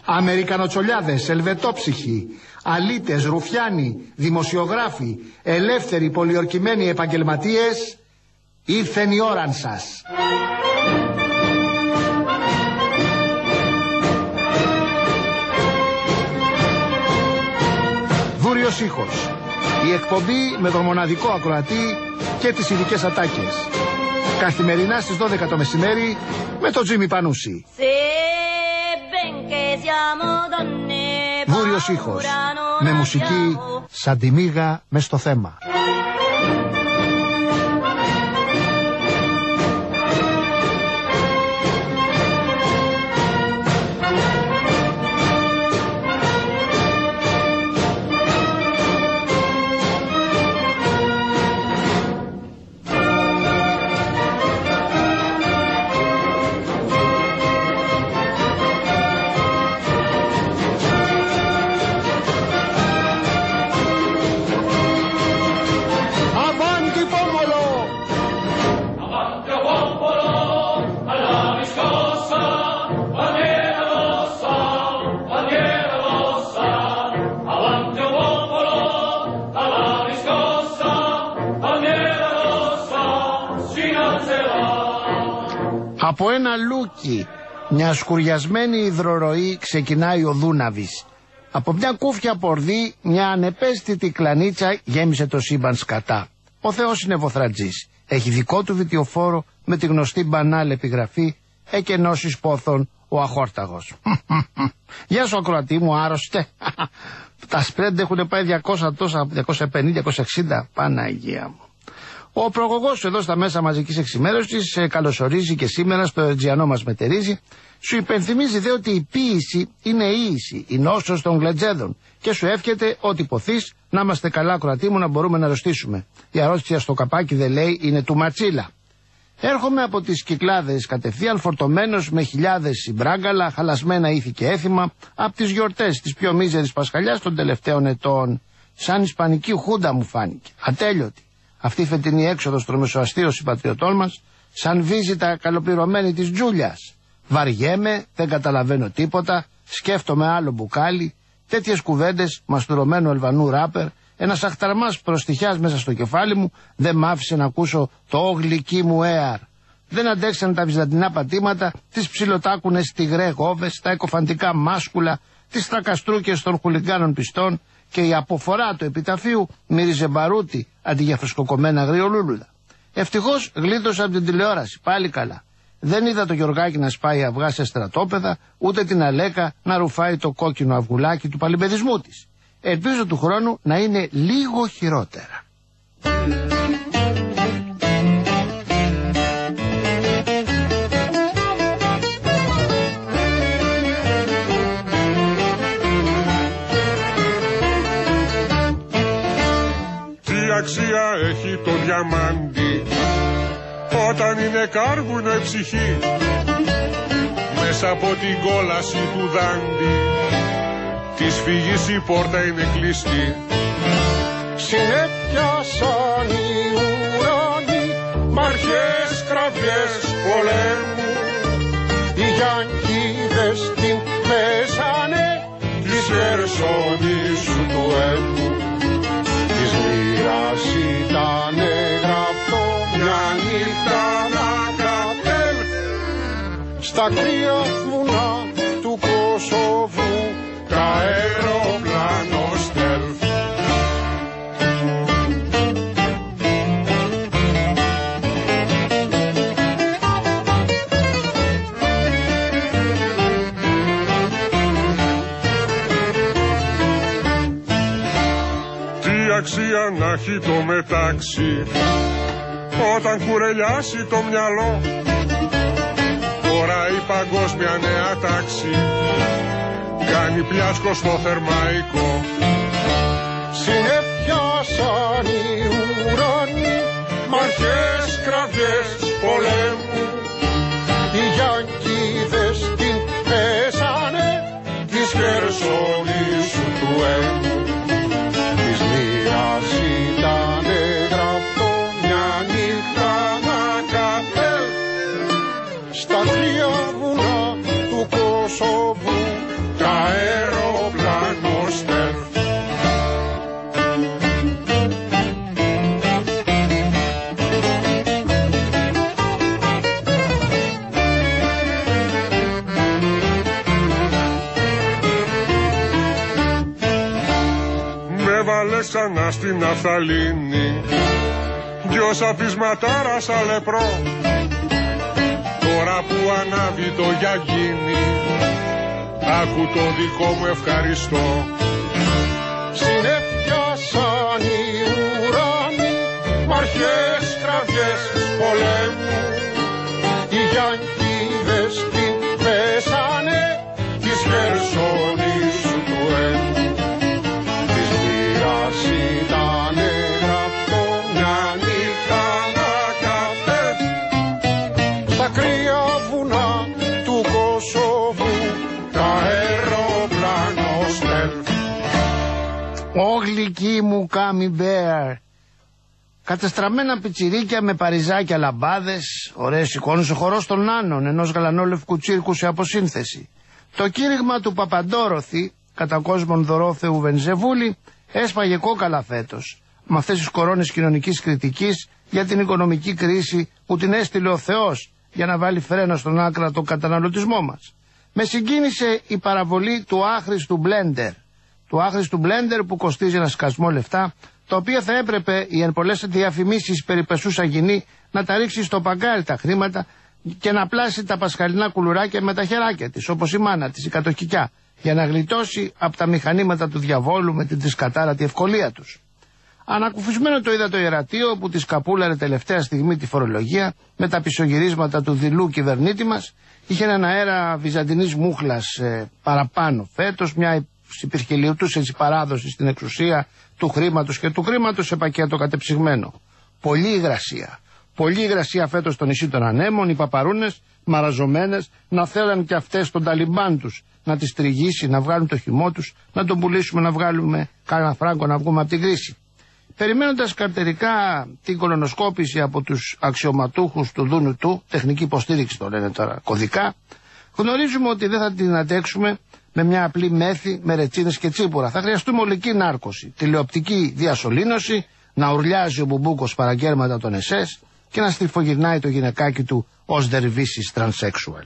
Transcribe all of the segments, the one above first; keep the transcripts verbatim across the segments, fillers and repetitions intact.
Αμερικανοτσολιάδες, ελβετόψυχοι, αλήτες, ρουφιάνοι, δημοσιογράφοι, ελεύθεροι, πολιορκημένοι επαγγελματίες, ήρθεν η ώραν σας. Βούριος ήχος. Η εκπομπή με τον μοναδικό ακροατή και τις ειδικές ατάκες. Καθημερινά στις δώδεκα το μεσημέρι με τον Τζίμι Πανούση. Βούριος ήχος. Με μουσική σαν τη μύγα μες στο θέμα. Από ένα λούκι, μια σκουριασμένη υδροροή, ξεκινάει ο Δούναβης. Από μια κούφια πορδί, μια ανεπαίσθητη κλανίτσα γέμισε το σύμπαν σκατά. Ο Θεός είναι βοθρατζής. Έχει δικό του βιτιοφόρο με τη γνωστή μπανάλ επιγραφή «Εκενώσεις πόθων ο αχόρταγος». Γεια σου ακροατή μου, άρρωστε. Τα σπρέντ έχουν πάει διακόσια τόσα, διακόσια πενήντα, διακόσια εξήντα. Παναγία μου. Ο προαγωγός εδώ στα μέσα μαζικής εξημέρωσης σε καλωσορίζει και σήμερα στο Ερτζιανό μας μετερίζει. Σου υπενθυμίζει δε ότι η ποίηση είναι ίηση, η νόσος των γλετζέδων και σου εύχεται ό,τι ποθείς να είμαστε καλά ακροατή μου, να μπορούμε να αρρωστήσουμε. Η αρρώστια στο καπάκι δεν λέει είναι του ματσίλα. Έρχομαι από τις Κυκλάδες κατευθείαν φορτωμένος με χιλιάδες συμπράγκαλα, χαλασμένα ήθη και έθιμα από τις γιορτές της πιο μίζερης Πασχαλιάς των τελευταίων ετών. Σαν ισπανική χούντα μου φάνηκε, ατέλειωτη. Αυτή η φετινή έξοδος στο μεσοαστείο συμπατριωτών μας, σαν βίζητα καλοπληρωμένη της Τζούλιας. Βαριέμαι, δεν καταλαβαίνω τίποτα, σκέφτομαι άλλο μπουκάλι, τέτοιες κουβέντες μαστουρωμένου Αλβανού ράπερ, ένας αχταρμάς προστιχιάς μέσα στο κεφάλι μου, δεν μ' άφησε να ακούσω το «Ογλυκή μου έαρ». Δεν αντέξαν τα βυζαντινά πατήματα, τις ψιλοτάκουνες στιγρέ γόβες, τα εκοφαντικά μάσκουλα, τις τρακαστρούκες των χουλιγκάνων πιστών, και η αποφορά του επιταφείου μύριζε μπαρούτι αντί για φρεσκοκομμένα αγριολούλουδα. Ευτυχώς γλίτωσα από την τηλεόραση, πάλι καλά. Δεν είδα το Γιωργάκη να σπάει αυγά σε στρατόπεδα, ούτε την Αλέκα να ρουφάει το κόκκινο αυγουλάκι του παλιμπεδισμού της. Ελπίζω του χρόνου να είναι λίγο χειρότερα. Αξία έχει το διαμάντι όταν είναι κάρβουνο η ψυχή μέσα από την κόλαση του δάντη της φυγής η πόρτα είναι κλειστή. Συνέφιασαν οι ουρανοί μ' αρχές κραυγές πολέμου, οι Γιανκίδες την πέσανε της Χερσονήσου του έμμου. Της μοίρας ήτανε γραφτό μια νύχτα να κατέλθει στα κρύα βουνά του Κωσοβού τα αεροπλάνο στέλθ. Αξία να έχει το μετάξι όταν κουρελιάσει το μυαλό, τώρα η παγκόσμια νέα τάξη κάνει πλιάσκο στο θερμαϊκό. Συνέφιασαν οι ουρανοί μ' αρχές κραυγές πολέμου, οι Γιανκίδες την πέσανε της Χερσονήσου του έμμου. Ήτανε γραφτό μια νύχτα να κατέλθει στα τρία βουνά του Κωσοβού τα ήρθες ξανά στην Αφθαλήνη. Γιος αφισματάρας αλεπρό, τώρα που ανάβει το γιαγίνι, άκου το δικό μου ευχαριστώ. Συνεφιάσαν οι ουρανοί μ' αρχές κραυγές πολέμου, οι Γιανκίδες την πέσανε της Χερσονήσου του έμου. Της πύρας ήτανε γραφτό μια νύχτα να κατέβει στα κρύα βουνά του Κωσοβού τα αεροπλάνο στέλνει. Ω γλυκή μου κάμιμπέρ. Κατεστραμμένα πιτσιρίκια με παριζάκια λαμπάδες, ωραίες εικόνες, ο χορός των Άνων, ενός γαλανόλευκου τσίρκου σε αποσύνθεση. Το κήρυγμα του Παπαντόροθη, κατά κόσμον Δωρόθεου Βενζεβούλη, έσπαγε κόκαλα φέτος, με αυτές τις κορώνες κοινωνικής κριτικής για την οικονομική κρίση που την έστειλε ο Θεός για να βάλει φρένο στον άκρατο καταναλωτισμό μας. Με συγκίνησε η παραβολή του άχρηστου μπλέντερ. Του άχρηστου μπλέντερ που κοστίζει ένα σκασμό λεφτά, το οποίο θα έπρεπε οι εν πολλές διαφημίσεις περί πεσούσα γυνή να τα ρίξει στο παγκάρι τα χρήματα και να πλάσει τα πασχαλινά κουλουράκια με τα χεράκια της, όπως η μάνα της, η κατοχικιά, για να γλιτώσει από τα μηχανήματα του διαβόλου με την τρισκατάρατη ευκολία τους. Ανακουφισμένο το είδα το ιερατείο που τη καπούλαρε τελευταία στιγμή τη φορολογία με τα πισωγυρίσματα του δειλού κυβερνήτη μας. Είχε έναν αέρα βυζαντινής μούχλας ε, παραπάνω φέτος, μια υπηρχελιωτούς έτσι παράδοση στην εξουσία του χρήματος και του χρήματος σε πακέτο κατεψυγμένο. Πολύ υγρασία. Πολύ υγρασία φέτος στο νησί των Ανέμων, οι παπαρούνες μαραζωμένες να θέλαν και αυτές τον Ταλιμπάν τους να τις τριγύσει, να βγάλουν το χυμό τους, να τον πουλήσουμε, να βγάλουμε κάνα φράγκο να βγούμε από την κρίση. Περιμένοντας καρτερικά την κολονοσκόπηση από τους αξιωματούχους του Δούνου του, τεχνική υποστήριξη το λένε τώρα κωδικά, γνωρίζουμε ότι δεν θα την αντέξουμε με μια απλή μέθη, με ρετσίνες και τσίπουρα. Θα χρειαστούμε ολική νάρκωση, τηλεοπτική διασωλήνωση, να ουρλιάζει ο Μπουμπούκος παραγγέρματα των ΕΣΕΣ και να στριφογυρνάει το γυναικάκι του ως δερβίσης τρανσέξουαλ.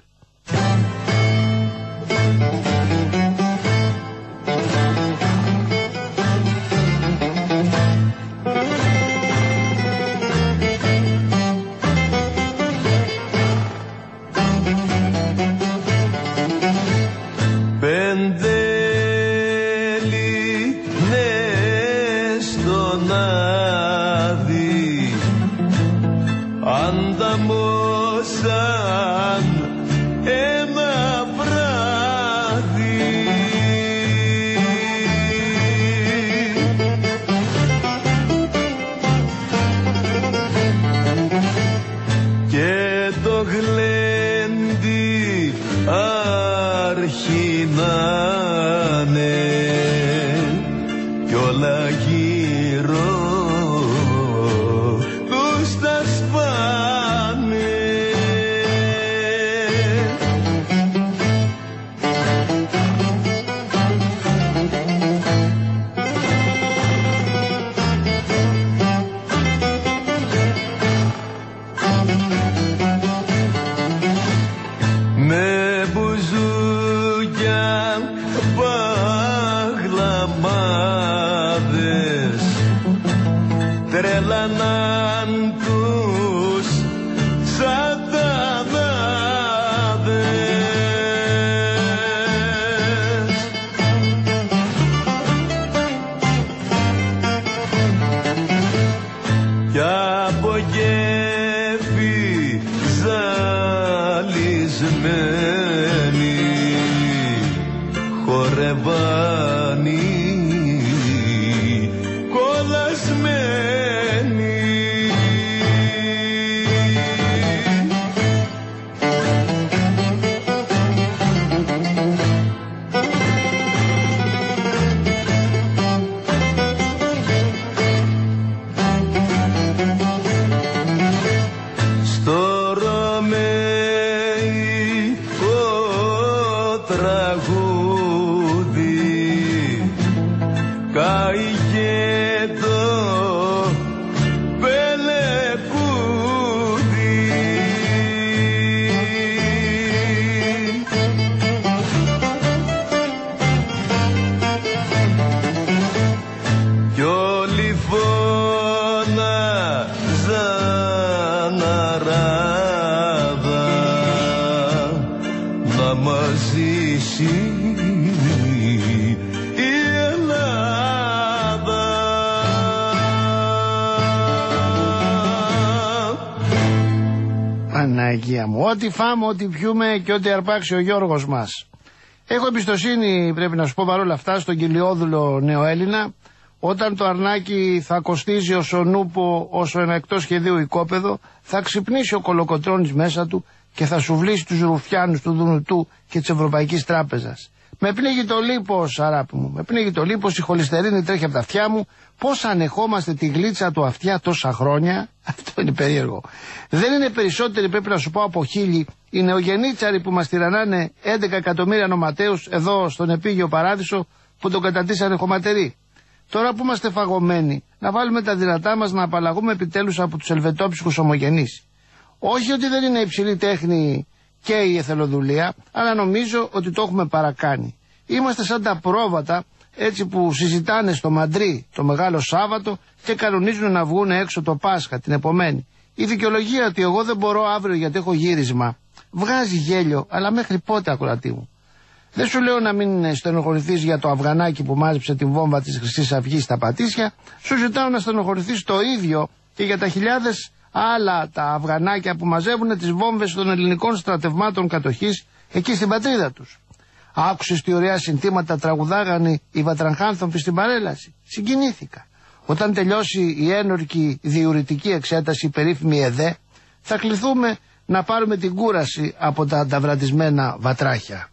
Παναγία μου, ό,τι φάμε, ό,τι πιούμε και ό,τι αρπάξει ο Γιώργος μας. Έχω εμπιστοσύνη, πρέπει να σου πω παρόλα αυτά, στον κοιλιόδουλο νεοέλληνα. Όταν το αρνάκι θα κοστίζει όσο νούπο, όσο ένα εκτός σχεδίου οικόπεδο, θα ξυπνήσει ο Κολοκοτρώνης μέσα του και θα σου βλύσει τους ρουφιάνους του Δουνουτού και της Ευρωπαϊκής Τράπεζας. Με πνίγει το λίπος, αράπη μου, με πνίγει το λίπος, η χολυστερίνη τρέχει από τα αυτιά μου. Πώς ανεχόμαστε τη γλίτσα του αυτιά τόσα χρόνια, αυτό είναι περίεργο. Δεν είναι περισσότεροι, πρέπει να σου πω, από χίλιοι οι νεογεννίτσαροι που μας τυραννάνε έντεκα εκατομμύρια νοματέους εδώ στον επίγειο παράδεισο που τον κατατίσανε χωματεροί. Τώρα που είμαστε φαγωμένοι, να βάλουμε τα δυνατά μας να απαλλαγούμε επιτέλους από τους ελβετόψυχους ομογενείς. Όχι ότι δεν είναι υψηλή τέχνη και η εθελοδουλεία, αλλά νομίζω ότι το έχουμε παρακάνει. Είμαστε σαν τα πρόβατα, έτσι που συζητάνε στο Μαντρί το Μεγάλο Σάββατο και κανονίζουν να βγουν έξω το Πάσχα την επομένη. Η δικαιολογία ότι εγώ δεν μπορώ αύριο γιατί έχω γύρισμα βγάζει γέλιο, αλλά μέχρι πότε, ακροατή μου? Δεν σου λέω να μην στενοχωρηθείς για το αυγανάκι που μάζεψε την βόμβα της Χρυσής Αυγής στα Πατήσια. Σου ζητάω να στενοχωρηθείς το ίδιο και για τα χιλιάδες άλλα τα αυγανάκια που μαζεύουν τις βόμβες των ελληνικών στρατευμάτων κατοχής εκεί στην πατρίδα τους. Άκουσες τι ωραία συνθήματα τραγουδάγανε οι βατραχάνθρωποι στην παρέλαση? Συγκινήθηκα. Όταν τελειώσει η ένορκη διουρητική εξέταση, η περίφημη ΕΔΕ, θα κληθούμε να πάρουμε την κούραση από τα ανταβραντισμένα βατράχια.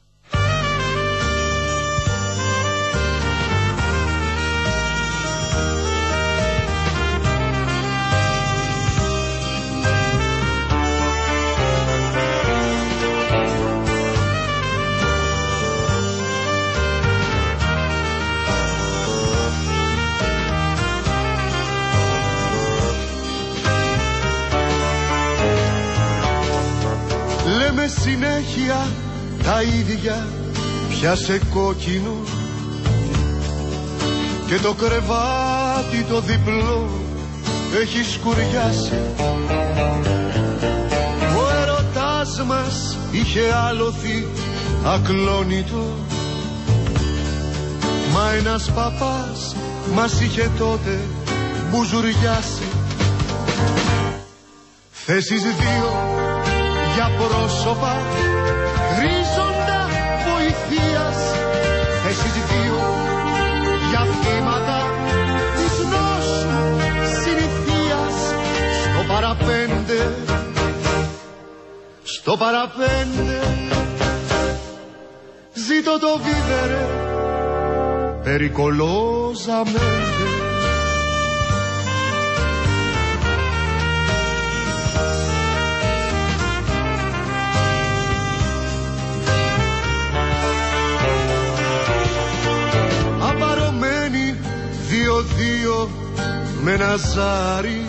Λέμε συνέχεια τα ίδια, πιάσε κόκκινο και το κρεβάτι το διπλό έχει σκουριάσει. Ο ερωτάς μας είχε άλοθη ακλόνητο, μα ένας παπάς μας είχε τότε μπουζουριάσει. Θέσεις δύο για πρόσωπα χρήζοντα βοηθείας, θέσεις δύο για θύματα της νόσου συνηθείας. Στο παραπέντε, στο παραπέντε ζήτω το βίβερε περικολόζαμέντε. Δύο με ένα ζάρι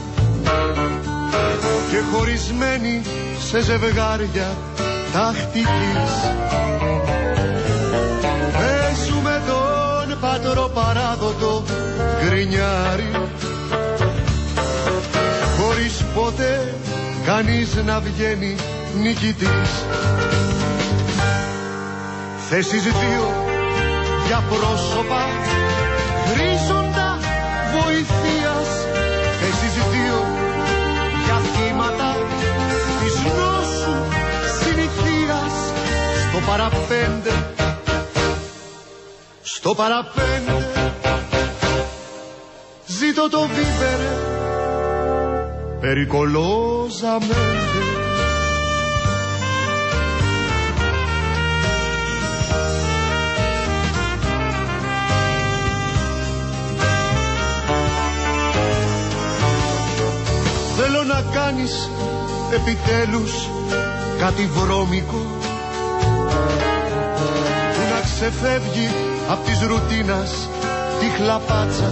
και χωρισμένοι σε ζευγάρια τακτικής. Παίζουμε τον πατροπαράδοτο γκρινιάρι, χωρίς ποτέ κανείς να βγαίνει νικητής. Θέσεις δύο για πρόσωπα χρήζοντα βοηθείας, θέσεις δύο για θύματα της νόσου συνηθείας. Στο παραπέντε, στο παραπέντε ζήτω το βίβερε περικολόζαμέντε. Θέλω να κάνεις επιτέλους κάτι βρώμικο που να ξεφεύγει απ' της ρουτίνας τη χλαπάτσα.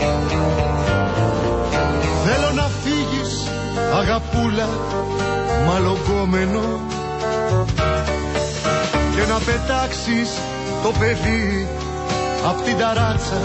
Θέλω να φύγεις αγαπούλα μαλογκόμενο και να πετάξεις το παιδί απ' την ταράτσα.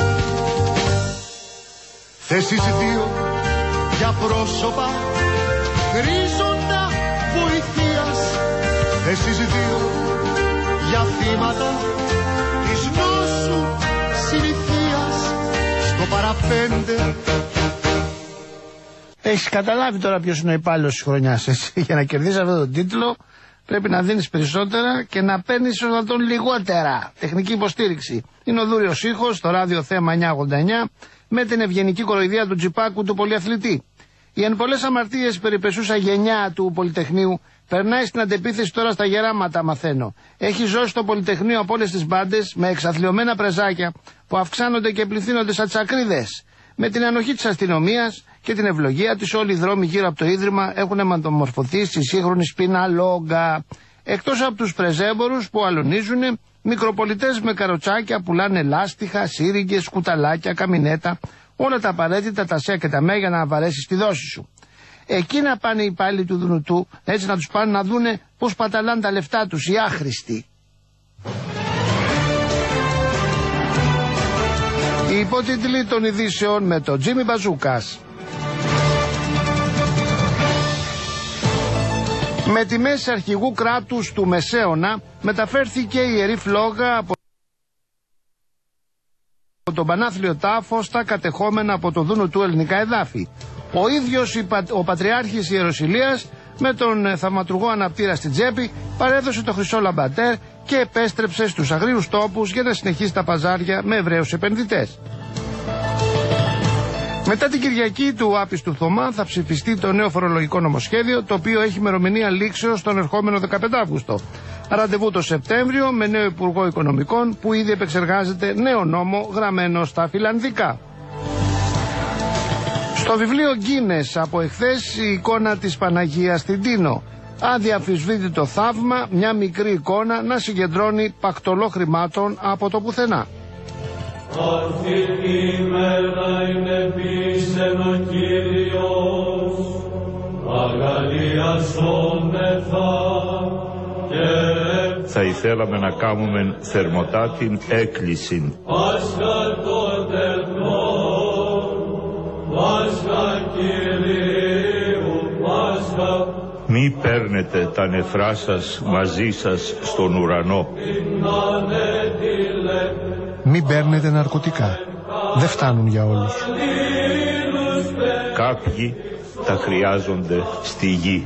Θέσεις δύο για πρόσωπα χρήζοντα βοηθείας, θέσεις δύο για θύματα της νόσου συνηθείας. Στο παραπέντε, Έχεις καταλάβει τώρα ποιος είναι ο υπάλληλος της χρονιάς, έτσι. Για να κερδίσεις αυτόν τον τίτλο πρέπει να δίνεις περισσότερα και να παίρνεις όσο να τον λιγότερα. Τεχνική υποστήριξη. Είναι ο Δούριος Ήχος, το ράδιο θέμα εννιακόσια ογδόντα εννιά, με την ευγενική κοροϊδία του Τζιπάκου του πολυαθλητή. Η εν πολλές αμαρτίες περιπεσούσα γενιά του Πολυτεχνείου περνάει στην αντεπίθεση τώρα στα γεράματα, μαθαίνω. Έχει ζώσει το Πολυτεχνείο από όλες τις μπάντες με εξαθλιωμένα πρεζάκια που αυξάνονται και πληθύνονται σαν τσακρίδες. Με την ανοχή της αστυνομίας και την ευλογία της, όλοι οι δρόμοι γύρω από το Ίδρυμα έχουν μεταμορφωθεί στη σύγχρονη σπιναλόγκα. Εκτός από τους πρεζέμπορους που αλωνίζουν, μικροπολιτές με καροτσάκια πουλάνε λάστιχα, σύριγγες, κουταλάκια, καμινέτα, όλα τα απαραίτητα, τα σέα και τα μέ για να βαρέσεις τη δόση σου. Εκεί να πάνε οι υπάλληλοι του Δουνουτού, έτσι να τους πάνε να δούνε πώς παταλάνε τα λεφτά τους οι άχρηστοι. Οι υπότιτλοι των ειδήσεων με τον Τζίμι Μπαζούκας. Με τη μέση αρχηγού κράτους του Μεσαίωνα μεταφέρθηκε η Ιερή Φλόγα από τον Πανάθλιο τάφο στα κατεχόμενα από το Δουνουτού ελληνικά εδάφη. Ο ίδιος ο Πατριάρχης Ιεροσυλίας με τον θαυματουργό αναπτήρα στην τσέπη παρέδωσε το χρυσό λαμπατέρ και επέστρεψε στους αγρίους τόπους για να συνεχίσει τα παζάρια με Εβραίους επενδυτές. Μετά την Κυριακή του άπιστου Θωμά θα ψηφιστεί το νέο φορολογικό νομοσχέδιο, το οποίο έχει ημερομηνία λήξεως τον ερχόμενο δεκαπέντε Αυγούστου. Ραντεβού το Σεπτέμβριο με νέο Υπουργό Οικονομικών που ήδη επεξεργάζεται νέο νόμο γραμμένο στα φιλανδικά. Στο βιβλίο Γκίνες από εχθές η εικόνα της Παναγίας στην Τίνο. Αδιαμφισβήτητο θαύμα, μια μικρή εικόνα να συγκεντρώνει πακτολό χρημάτων από το πουθενά. Αυτή η μέρα είναι πίσεν ο Κύριος, αγαλιασόμεθα και θα ήθελαμε να κάνουμε θερμοτά την έκκληση. Πάσχα των τεχνών, Πάσχα Κυρίου, Πάσχα. Μη παίρνετε τα νεφρά σας μαζί σας στον ουρανό. Μην παίρνετε ναρκωτικά. Δεν φτάνουν για όλους. Κάποιοι τα χρειάζονται στη γη.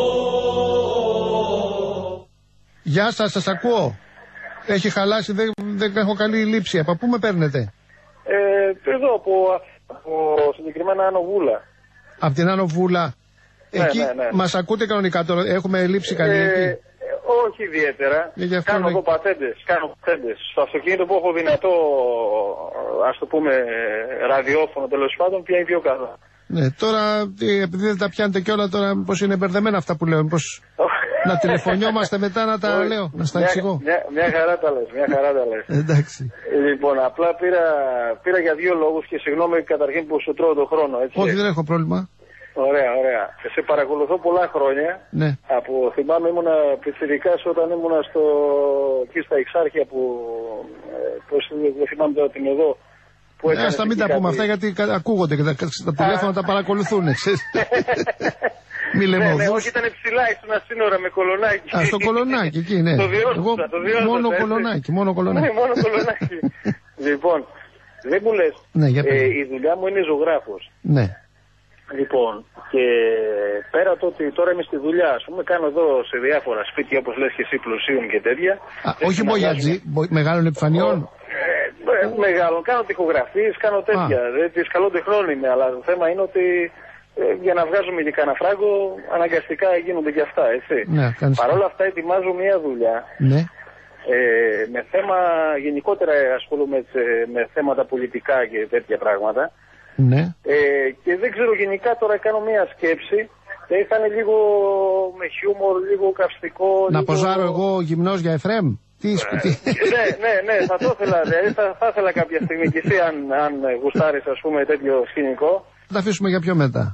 Γεια σας, σας ακούω. Έχει χαλάσει, δεν, δεν έχω καλή λήψη. Από πού με παίρνετε? Ε, εδώ, από, από συγκεκριμένα Άνω Βούλα. Από την Άνω Βούλα. Ναι, εκεί ναι, ναι. μας ακούτε κανονικά τώρα, έχουμε λήψη καλή ε, εκεί? Όχι ιδιαίτερα. Ε, κάνω είναι... εδώ πατέντες, κάνω πατέντες. Στο αυτοκίνητο που έχω δυνατό, ας το πούμε, ραδιόφωνο τέλος πάντων, πιάνει πιο καλά. Ναι, τώρα επειδή δεν τα πιάνετε κιόλα, τώρα πως είναι μπερδεμένα αυτά που λέω, πως να τηλεφωνιόμαστε μετά να τα λέω, να στα εξηγώ. Μια, μια χαρά τα λες, μια χαρά τα λες. Εντάξει. Λοιπόν, απλά πήρα, πήρα για δύο λόγους και συγγνώμη καταρχήν που σου τρώω τον χρόνο, έτσι. Όχι, δεν έχω πρόβλημα. Ωραία, ωραία. Σε παρακολουθώ πολλά χρόνια. Ναι. Από, θυμάμαι ήμουνα πιτσιρικάς όταν ήμουνα στο, εκεί στα Εξάρχεια που, ε, πώς, δεν θυμάμαι τώρα την εδώ. Ναι, ας τα μην τα πούμε αυτά γιατί ακούγονται και τα, τα τηλέφωνα τα παρακολουθούν, ξέρεις. Μη λέμε ναι, ναι, οδούς. όχι, ήταν ψηλά, ήσουν σύνορα με Κολονάκι. Α, στο Κολονάκι, εκεί, ναι. Το διόρθωσα, Εγώ το διόρθωσα, μόνο έτσι. Κολονάκι, μόνο Κολονάκι. Ναι, μόνο Κολονάκι. Λοιπόν, δεν μου λες, ναι, για ε, η δουλειά μου είναι ζωγράφος. Ναι. Λοιπόν, και πέρα το ότι τώρα είμαι στη δουλειά, ας πούμε, κάνω εδώ σε διάφορα σπίτια, όπως λες και εσύ, πλουσίων και τέτοια. Α, όχι μπογιατζή, μεγάλων επιφανειών. Ε, ε, μεγάλων, κάνω τοιχογραφίες, κάνω τέτοια. Δεν τις καλώνται χρόνο είναι, αλλά το θέμα είναι ότι ε, για να βγάζουμε και κανένα φράγκο, αναγκαστικά γίνονται και αυτά, έτσι. Ναι, παρ' όλα αυτά ετοιμάζω μια δουλειά. Ναι. Ε, με θέμα, γενικότερα ασχολούμαι με θέματα πολιτικά και τέτοια πράγματα. Ναι. Ε, και δεν ξέρω, γενικά τώρα κάνω μια σκέψη. Θα ήταν λίγο με χιούμορ, λίγο καυστικό. Να λίγο... ποζάρω εγώ γυμνός για Εφραίμ. Τι ε, ναι, ναι, ναι, θα το ήθελα. Δηλαδή, θα, θα ήθελα κάποια στιγμή και εσύ, αν, αν γουστάρεις, ας πούμε, τέτοιο σκηνικό. Θα τα αφήσουμε για πιο μετά.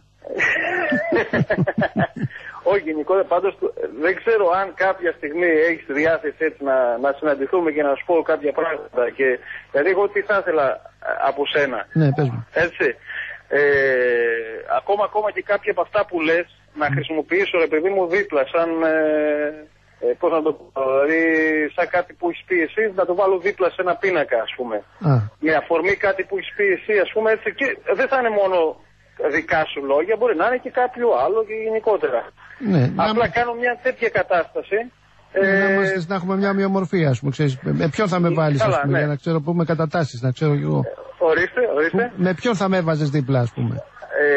Όχι, γενικότερα, πάντως δεν ξέρω αν κάποια στιγμή έχεις τη διάθεση έτσι να, να συναντηθούμε και να σου πω κάποια πράγματα. Και, δηλαδή, εγώ τι θα ήθελα από σένα. Ναι, πες μου. Έτσι. Ε, ακόμα, ακόμα και κάποια από αυτά που λες να χρησιμοποιήσω, ρε παιδί μου, δίπλα, σαν. Ε, ε, πώς να το πω, δηλαδή, σαν κάτι που έχεις πει εσύ, να το βάλω δίπλα σε ένα πίνακα, ας πούμε. Α. Με αφορμή κάτι που έχεις πει εσύ, ας πούμε, έτσι. Και δεν θα είναι μόνο δικά σου λόγια, μπορεί να είναι και κάποιο άλλο και γενικότερα. Ναι, Απλά να... κάνω μια τέτοια κατάσταση. Ναι, ε... να, είμαστε, να έχουμε μια ομοιομορφία, ας πούμε, ξέρεις. Με ποιον θα με βάλεις, Καλά, ας πούμε, ναι. για να ξέρω πού με κατατάσσεις, να ξέρω κι εγώ. Ορίστε, ορίστε. Που, με ποιον θα με έβαζες δίπλα, ας πούμε. Ε,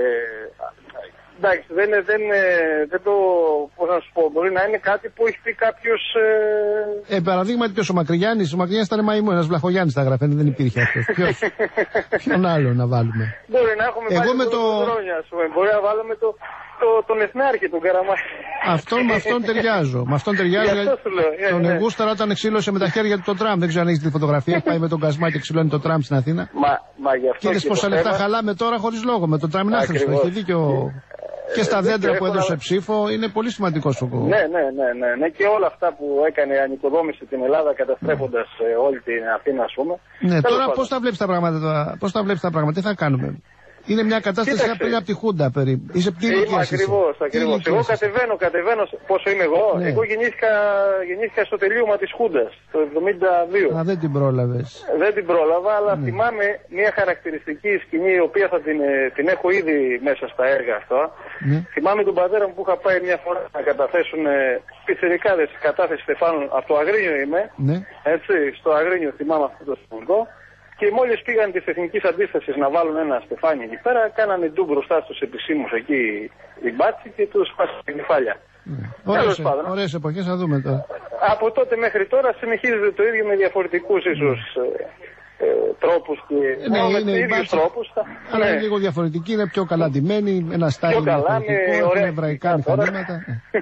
εντάξει, δεν, δεν, δεν το, πώς να σου πω, μπορεί να είναι κάτι που έχει πει κάποιος... Ε, ε παραδείγματι ποιος, ο Μακρυγιάννης, ο Μακρυγιάννης ήταν μαϊμού, ένας Βλαχογιάννης τα γράφει, δεν υπήρχε αυτός. Ποιος, ποιον άλλο να βάλουμε. Μπορεί να έχουμε εγώ βάλει με το... χρόνια, ας πούμε, μπορεί να βάλουμε το, το, τον Εθνάρχη, τον Καραμάχη. Αυτόν, με αυτόν ταιριάζω. Με αυτόν ταιριάζω. Αυτό σου λέω. Yeah, τον ναι. εγούσταρα όταν ξύλωσε με τα χέρια του το τραμ. Δεν ξέρω αν έχει τη φωτογραφία. Πάει με τον κασμά και ξυλώνει το τραμ στην Αθήνα. Μα, μα γι' αυτό. Και είδες πόσα λεφτά χαλάμε τώρα χωρίς λόγο. Με το τραμ είναι άχρηστο. Έχει δίκιο. Και στα δέντρα που έδωσε ψήφο είναι πολύ σημαντικό ο κόμμα. Ναι, ναι, ναι, ναι, ναι. Και όλα αυτά που έκανε ανοικοδόμηση την Ελλάδα καταστρέφοντας όλη την Αθήνα, ας πούμε. Ναι, τώρα πώς τα βλέπεις τα πράγματα, πώς τα βλέπεις τα πράγματα, τι θα κάνουμε. Είναι μια κατάσταση σαν πριν από τη Χούντα περίπου. Είσαι τι ηλικία είσαι. Ακριβώς, ακριβώς. Εγώ κατεβαίνω, κατεβαίνω. Πόσο είμαι εγώ. Ναι. Εγώ γεννήθηκα, γεννήθηκα στο τελείωμα της Χούντας, το εβδομήντα δύο. Α, δεν την πρόλαβες. Δεν την πρόλαβα, αλλά Ναι. θυμάμαι μια χαρακτηριστική σκηνή, η οποία θα την, την έχω ήδη μέσα στα έργα αυτά. Ναι. Θυμάμαι τον πατέρα μου που είχα πάει μια φορά να καταθέσουν πιτσιρικάδες κατάθεση Στεφάνου. Από το Αγρίνιο είμαι. Ναι. Έτσι, στο Αγρίνιο θυμάμαι αυτό το σημαντικό. Και μόλις πήγαν της Εθνικής Αντίστασης να βάλουν ένα στεφάνι εκεί πέρα, κάνανε ντου μπροστά στους επισήμους εκεί οι μπάτσοι και τους σπάσανε την κεφάλια. Ναι. Ωραίες, ωραίες εποχές, θα δούμε τώρα. Από τότε μέχρι τώρα συνεχίζεται το ίδιο με διαφορετικούς ίσως ε, ε, τρόπους και Ε, ναι, με είναι τους η ίδιους μπάτσα, τρόπους. Θα... αλλά ναι. είναι λίγο διαφορετική, είναι πιο καλά ντυμένη, ένα στάιλ διαφορετικό, έχουν εβραϊκά μηχανήματα.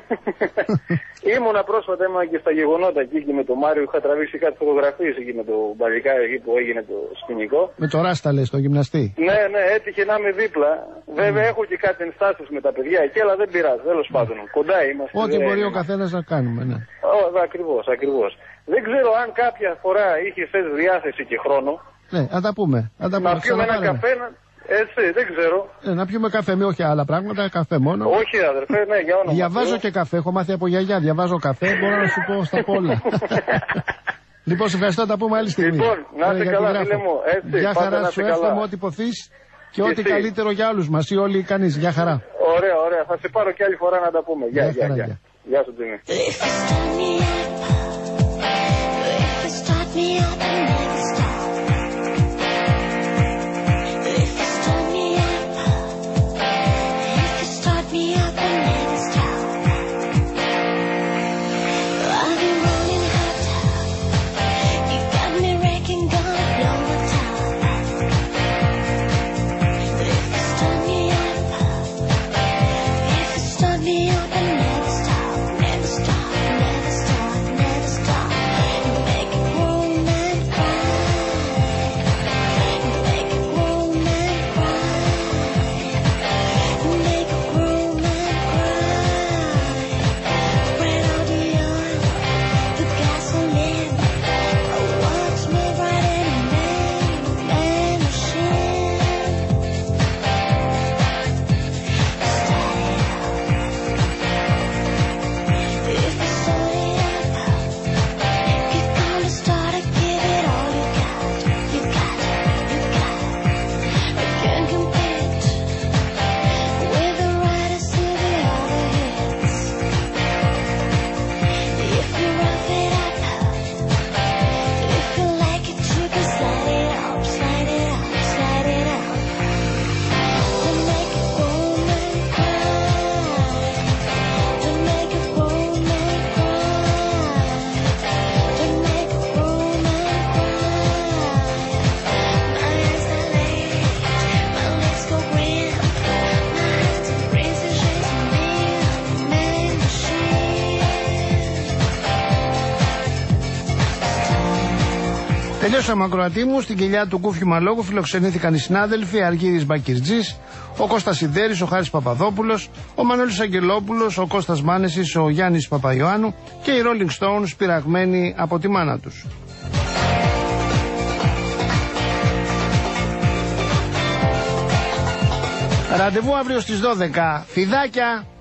Ήμουνα πρόσφατα, ήμουνα και στα γεγονότα εκεί και με τον Μάριο, είχα τραβήξει κάτι φωτογραφίες εκεί με τον Μπαλικάρι εκεί που έγινε το σκηνικό. Με το Ράστα λες, το γυμναστή. Ναι, ναι, έτυχε να είμαι δίπλα. Βέβαια έχω και κάτι ενστάσεις με τα παιδιά εκεί, αλλά δεν πειράζει, τέλος πάντων. Κοντά είμαστε. Ό,τι δεν... μπορεί ο καθένας να κάνουμε, ναι. Ω, ακριβώς, ακριβώς. Δεν ξέρω αν κάποια φορά είχε θες διάθεση και χρόνο. Ναι, να τα πούμε. Να, τα πούμε. Να πιούμε ένα καφέ, να... έτσι, δεν ξέρω. Ναι, να πιούμε καφέ, με όχι άλλα πράγματα, καφέ μόνο. Όχι, αδερφέ, ναι, για όνομα. Διαβάζω Θεού. και καφέ, έχω μάθει από γιαγιά. Διαβάζω καφέ, μπορώ να σου πω στα πολλά. Λοιπόν, σε ευχαριστώ, τα πούμε άλλη στιγμή. Λοιπόν, να είστε Ωραία, καλά, για τη φίλε γράφω. μου. Έτσι, Γεια πάντα χαρά, να σου είστε εύχομαι καλά. ό,τι ποθείς και Και ό,τι εσύ. καλύτερο για όλους μας ή όλοι κανείς. Γεια χαρά. Ωραία, ωραία. Θα σε πάρω και άλλη φορά να τα πούμε. Γεια, Γεια γεια, χαρά, γεια. γεια. Γεια σου, Τζίμι. Τελειώσαμε, ακροατή μου. Στην κοιλιά του Κούφιου Μαλόγου φιλοξενήθηκαν οι συνάδελφοι Αργύρης Μπακυρτζής, ο Κώστας Σιδέρης, ο Χάρης Παπαδόπουλος, ο Μανώλης Αγγελόπουλος, ο Κώστας Μάνεσης, ο Γιάννης Παπαϊωάννου και οι Rolling Stones πειραγμένοι από τη μάνα τους. Ραντεβού αύριο στις δώδεκα. Φιδάκια!